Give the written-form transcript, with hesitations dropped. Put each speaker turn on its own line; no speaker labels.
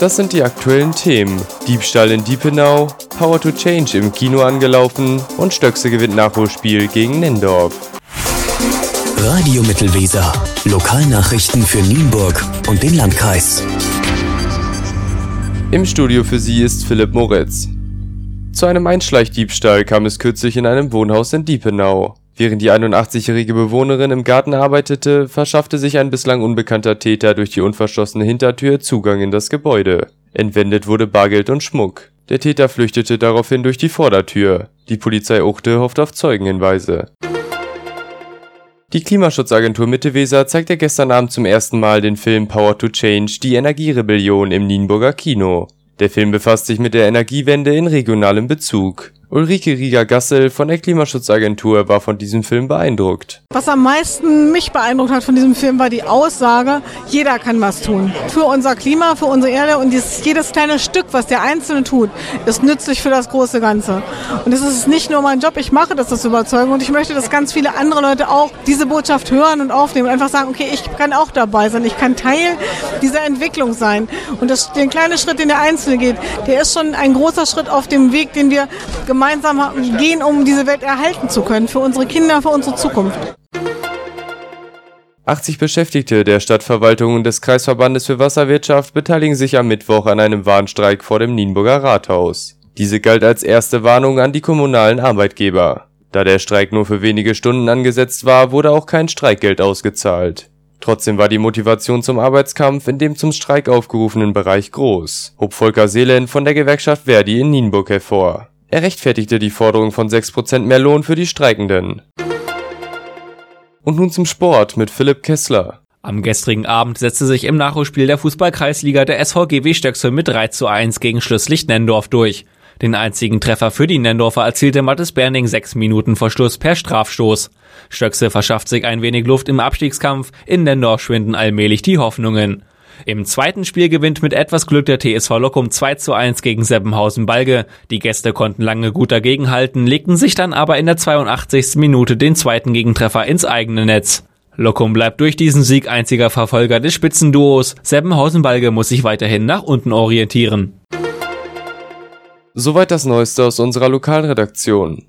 Das sind die aktuellen Themen. Diebstahl in Diepenau, Power to Change im Kino angelaufen und Stöckse gewinnt Nachholspiel gegen Nindorf.
Radio Mittelweser. Lokalnachrichten für Nienburg und den Landkreis.
Im Studio für Sie ist Philipp Moritz. Zu einem Einschleichdiebstahl kam es kürzlich in einem Wohnhaus in Diepenau. Während die 81-jährige Bewohnerin im Garten arbeitete, verschaffte sich ein bislang unbekannter Täter durch die unverschlossene Hintertür Zugang in das Gebäude. Entwendet wurde Bargeld und Schmuck. Der Täter flüchtete daraufhin durch die Vordertür. Die Polizei Uchte hofft auf Zeugenhinweise. Die Klimaschutzagentur Mittelweser zeigte gestern Abend zum ersten Mal den Film Power to Change – Die Energierebellion im Nienburger Kino. Der Film befasst sich mit der Energiewende in regionalem Bezug. Ulrike Rieger-Gassel von der Klimaschutzagentur war von diesem Film beeindruckt.
Was am meisten mich beeindruckt hat von diesem Film war die Aussage, jeder kann was tun. Für unser Klima, für unsere Erde und jedes kleine Stück, was der Einzelne tut, ist nützlich für das große Ganze. Und es ist nicht nur mein Job, ich mache das aus Überzeugung und ich möchte, dass ganz viele andere Leute auch diese Botschaft hören und aufnehmen und einfach sagen, okay, ich kann auch dabei sein, ich kann Teil dieser Entwicklung sein. Und den kleinen Schritt, den der Einzelne geht, der ist schon ein großer Schritt auf dem Weg, den wir gemeinsam gehen, um diese Welt erhalten zu können, für unsere Kinder, für unsere Zukunft.
80 Beschäftigte der Stadtverwaltung und des Kreisverbandes für Wasserwirtschaft beteiligen sich am Mittwoch an einem Warnstreik vor dem Nienburger Rathaus. Diese galt als erste Warnung an die kommunalen Arbeitgeber. Da der Streik nur für wenige Stunden angesetzt war, wurde auch kein Streikgeld ausgezahlt. Trotzdem war die Motivation zum Arbeitskampf in dem zum Streik aufgerufenen Bereich groß, hob Volker Seelen von der Gewerkschaft Verdi in Nienburg hervor. Er rechtfertigte die Forderung von 6% mehr Lohn für die Streikenden. Und nun zum Sport mit Philipp Kessler.
Am gestrigen Abend setzte sich im Nachholspiel der Fußball-Kreisliga der SVGW Stöckse mit 3:1 gegen Schlüsslich Nendorf durch. Den einzigen Treffer für die Nendorfer erzielte Mathis Berning 6 Minuten vor Schluss per Strafstoß. Stöckse verschafft sich ein wenig Luft im Abstiegskampf, in Nendorf schwinden allmählich die Hoffnungen. Im zweiten Spiel gewinnt mit etwas Glück der TSV Lockum 2:1 gegen Seppenhausen-Balge. Die Gäste konnten lange gut dagegenhalten, legten sich dann aber in der 82. Minute den zweiten Gegentreffer ins eigene Netz. Lockum bleibt durch diesen Sieg einziger Verfolger des Spitzenduos. Seppenhausen-Balge muss sich weiterhin nach unten orientieren.
Soweit das Neueste aus unserer Lokalredaktion.